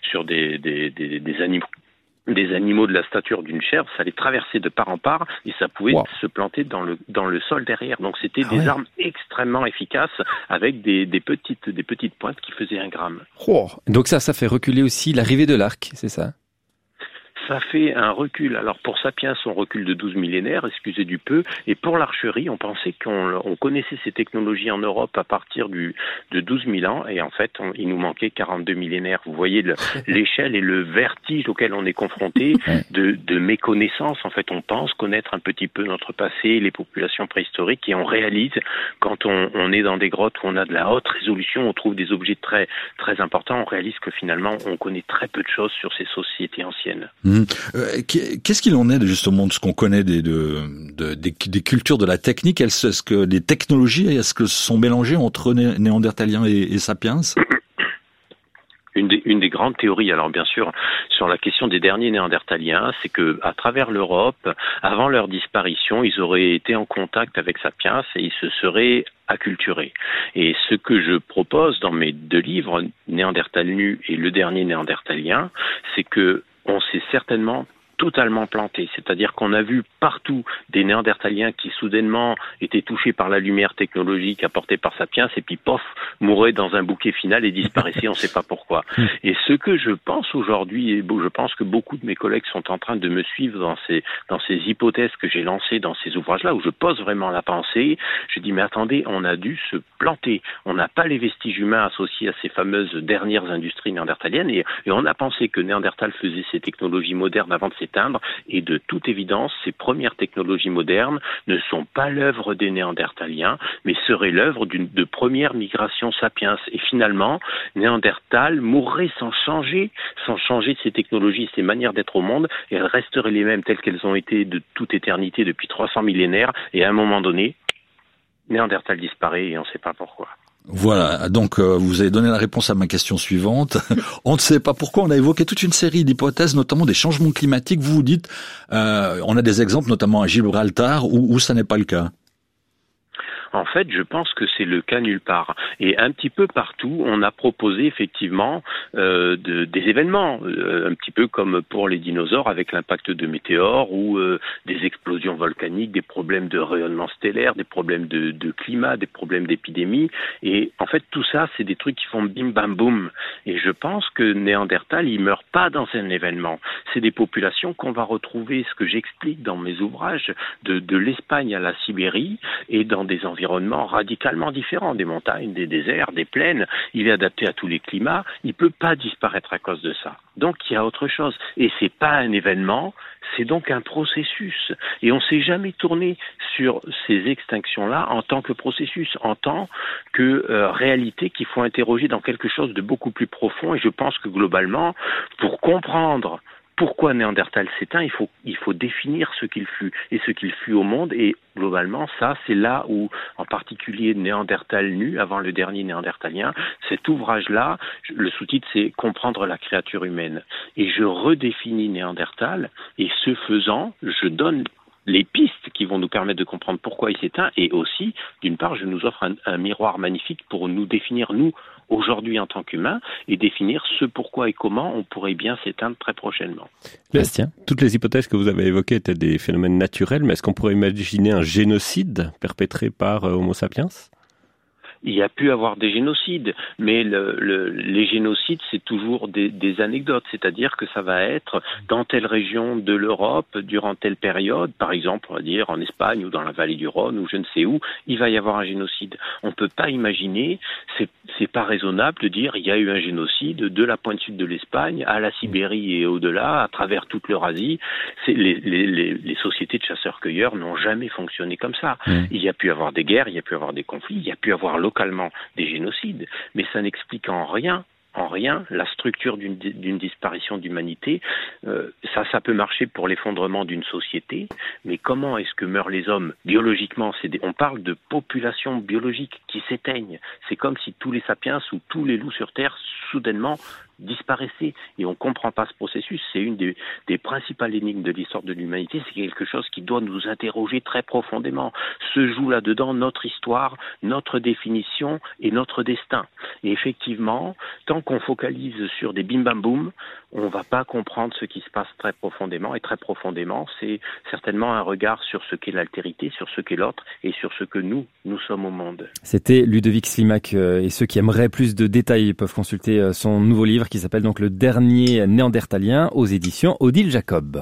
des animaux de la stature d'une chèvre, ça allait traverser de part en part, et ça pouvait se planter dans le sol derrière. Donc c'était des armes extrêmement efficaces, avec des petites pointes qui faisaient 1 gramme. Donc ça fait reculer aussi l'arrivée de l'arc, c'est ça? ça fait un recul. Alors pour Sapiens, on recule de 12 millénaires, excusez du peu, et pour l'archerie, on pensait qu'on connaissait ces technologies en Europe à partir de 12 000 ans, et en fait, il nous manquait 42 millénaires. Vous voyez l'échelle et le vertige auquel on est confronté de méconnaissance. En fait, on pense connaître un petit peu notre passé, les populations préhistoriques, et on réalise, quand on est dans des grottes où on a de la haute résolution, on trouve des objets très, très importants, on réalise que finalement, on connaît très peu de choses sur ces sociétés anciennes. Qu'est-ce qu'il en est justement de ce qu'on connaît des cultures de la technique? Est-ce que les technologies, est-ce que sont mélangées entre Néandertaliens et Sapiens? Une des grandes théories, alors bien sûr, sur la question des derniers Néandertaliens, c'est que à travers l'Europe, avant leur disparition, ils auraient été en contact avec Sapiens et ils se seraient acculturés. Et ce que je propose dans mes 2 livres, Néandertal nu et Le dernier Néandertalien, c'est que on s'est certainement totalement planté, c'est-à-dire qu'on a vu partout des Néandertaliens qui soudainement étaient touchés par la lumière technologique apportée par Sapiens et puis pof, mouraient dans un bouquet final et disparaissaient, on ne sait pas pourquoi. Et ce que je pense aujourd'hui, et je pense que beaucoup de mes collègues sont en train de me suivre dans ces hypothèses que j'ai lancées dans ces ouvrages-là, où je pose vraiment la pensée, je dis mais attendez, on a dû se planter, on n'a pas les vestiges humains associés à ces fameuses dernières industries néandertaliennes, et on a pensé que Néandertal faisait ces technologies modernes avant de s'éteindre, et de toute évidence, ces premières technologies modernes ne sont pas l'œuvre des Néandertaliens, mais seraient l'œuvre de première migration sapiens. Et finalement, Néandertal mourrait sans changer ses technologies, ses manières d'être au monde, et elles resteraient les mêmes telles qu'elles ont été de toute éternité depuis 300 millénaires, et à un moment donné, Néandertal disparaît et on ne sait pas pourquoi. Voilà, donc vous avez donné la réponse à ma question suivante. On ne sait pas pourquoi, on a évoqué toute une série d'hypothèses, notamment des changements climatiques. Vous dites, on a des exemples, notamment à Gibraltar, où ça n'est pas le cas. En fait, je pense que c'est le cas nulle part. Et un petit peu partout, on a proposé effectivement des événements, un petit peu comme pour les dinosaures avec l'impact de météores ou des explosions volcaniques, des problèmes de rayonnement stellaire, des problèmes de climat, des problèmes d'épidémie. Et en fait, tout ça, c'est des trucs qui font bim bam boum. Et je pense que Néandertal, il meurt pas dans un événement. C'est des populations qu'on va retrouver, ce que j'explique dans mes ouvrages, de l'Espagne à la Sibérie et dans des environnements radicalement différents, des montagnes, des déserts, des plaines. Il est adapté à tous les climats. Il peut pas disparaître à cause de ça. Donc il y a autre chose. Et c'est pas un événement, c'est donc un processus. Et on s'est jamais tourné sur ces extinctions-là en tant que processus, en tant que réalité qu'il faut interroger dans quelque chose de beaucoup plus profond. Et je pense que globalement, pour comprendre pourquoi Néandertal s'éteint, il faut définir ce qu'il fut et ce qu'il fut au monde. Et globalement, ça, c'est là où, en particulier Néandertal nu, avant le dernier Néandertalien, cet ouvrage-là, le sous-titre, c'est « Comprendre la créature humaine ». Et je redéfinis Néandertal, et ce faisant, je donne les pistes qui vont nous permettre de comprendre pourquoi il s'éteint, et aussi, d'une part, je nous offre un miroir magnifique pour nous définir, nous, aujourd'hui en tant qu'humains, et définir ce pourquoi et comment on pourrait bien s'éteindre très prochainement. Bastien, toutes les hypothèses que vous avez évoquées étaient des phénomènes naturels, mais est-ce qu'on pourrait imaginer un génocide perpétré par Homo sapiens ? Il y a pu avoir des génocides, mais les génocides, c'est toujours des anecdotes, c'est-à-dire que ça va être dans telle région de l'Europe, durant telle période, par exemple, on va dire en Espagne ou dans la vallée du Rhône ou je ne sais où, il va y avoir un génocide. On peut pas imaginer, c'est pas raisonnable de dire il y a eu un génocide de la pointe sud de l'Espagne à la Sibérie et au-delà, à travers toute l'Eurasie. Les sociétés de chasseurs-cueilleurs n'ont jamais fonctionné comme ça. Il y a pu avoir des guerres, il y a pu avoir des conflits, il y a pu avoir localement des génocides, mais ça n'explique en rien la structure d'une disparition d'humanité. Ça peut marcher pour l'effondrement d'une société, mais comment est-ce que meurent les hommes biologiquement? On parle de populations biologiques qui s'éteignent. C'est comme si tous les sapiens ou tous les loups sur Terre soudainement disparaissaient, et on ne comprend pas ce processus. C'est une des principales énigmes de l'histoire de l'humanité. C'est quelque chose qui doit nous interroger très profondément. Se joue là-dedans notre histoire, notre définition et notre destin. Et effectivement, tant qu'on focalise sur des bim bam boum, on ne va pas comprendre ce qui se passe très profondément. Et très profondément, c'est certainement un regard sur ce qu'est l'altérité, sur ce qu'est l'autre et sur ce que nous sommes au monde. C'était Ludovic Slimak, et ceux qui aimeraient plus de détails peuvent consulter son nouveau livre livre qui s'appelle donc Le dernier néandertalien aux éditions Odile Jacob.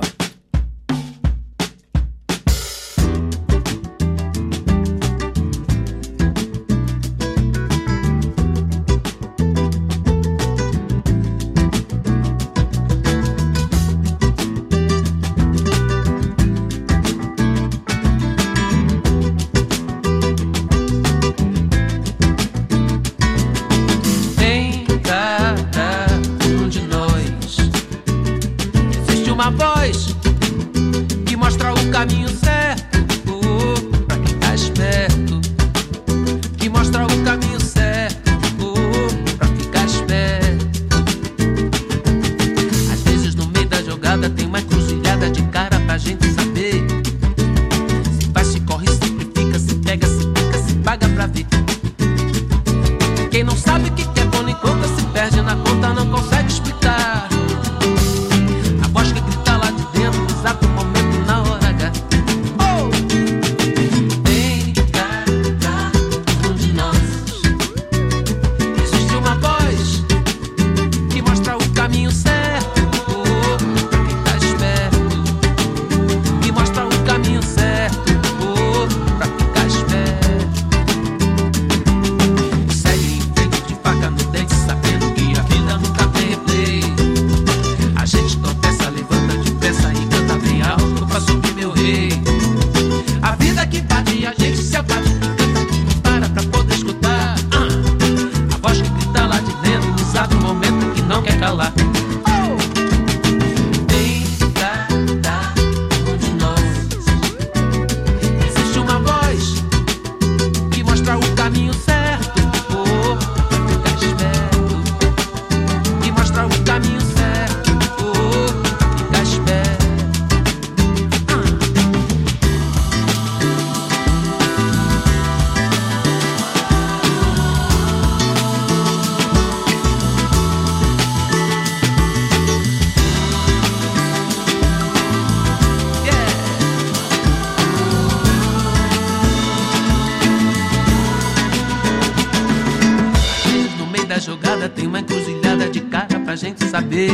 Jogada tem uma encruzilhada de cara pra gente saber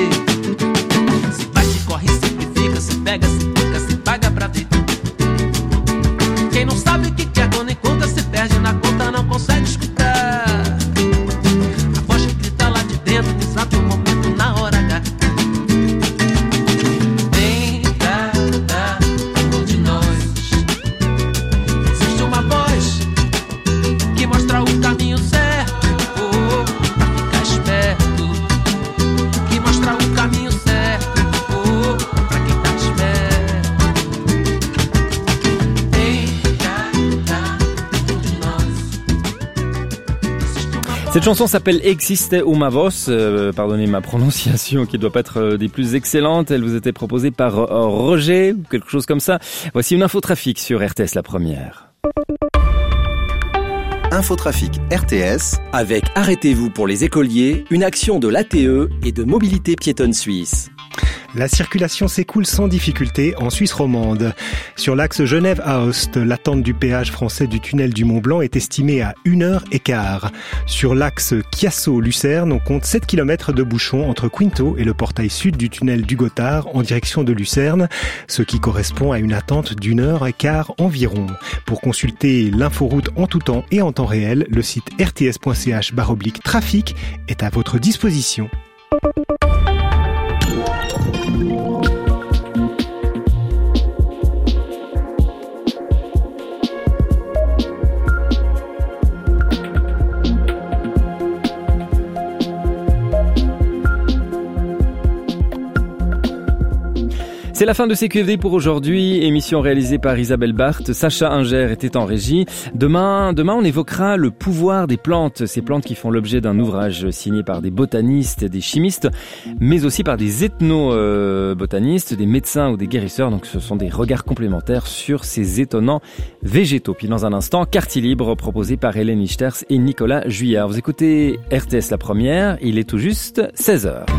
se vai, se corre, se fica, se pega, se fica, se paga pra ver. Quem não sabe o que quer quando encontra se perde na conta, não consegue escutar a voz que grita lá de dentro, no exato momento, na hora H. Vem cá, um de nós. Existe uma voz que mostra o caminho certo. Cette chanson s'appelle Existe uma voz, pardonnez ma prononciation qui ne doit pas être des plus excellentes. Elle vous était proposée par Roger, ou quelque chose comme ça. Voici une infotrafic sur RTS La Première. Infotrafic RTS avec Arrêtez-vous pour les écoliers, une action de l'ATE et de Mobilité Piétonne Suisse. La circulation s'écoule sans difficulté en Suisse romande. Sur l'axe Genève-Aoste, l'attente du péage français du tunnel du Mont-Blanc est estimée à 1h15. Sur l'axe Chiasso-Lucerne, on compte 7 km de bouchons entre Quinto et le portail sud du tunnel du Gothard en direction de Lucerne, ce qui correspond à une attente d'1h15 environ. Pour consulter l'inforoute en tout temps et en temps réel, le site rts.ch/trafic est à votre disposition. C'est la fin de CQFD pour aujourd'hui. Émission réalisée par Isabelle Barthes. Sacha Inger était en régie. Demain, on évoquera le pouvoir des plantes. Ces plantes qui font l'objet d'un ouvrage signé par des botanistes, des chimistes, mais aussi par des ethno-botanistes, des médecins ou des guérisseurs. Donc ce sont des regards complémentaires sur ces étonnants végétaux. Puis dans un instant, Quartier Libre proposé par Hélène Ichters et Nicolas Juillard. Vous écoutez RTS La Première. Il est tout juste 16h.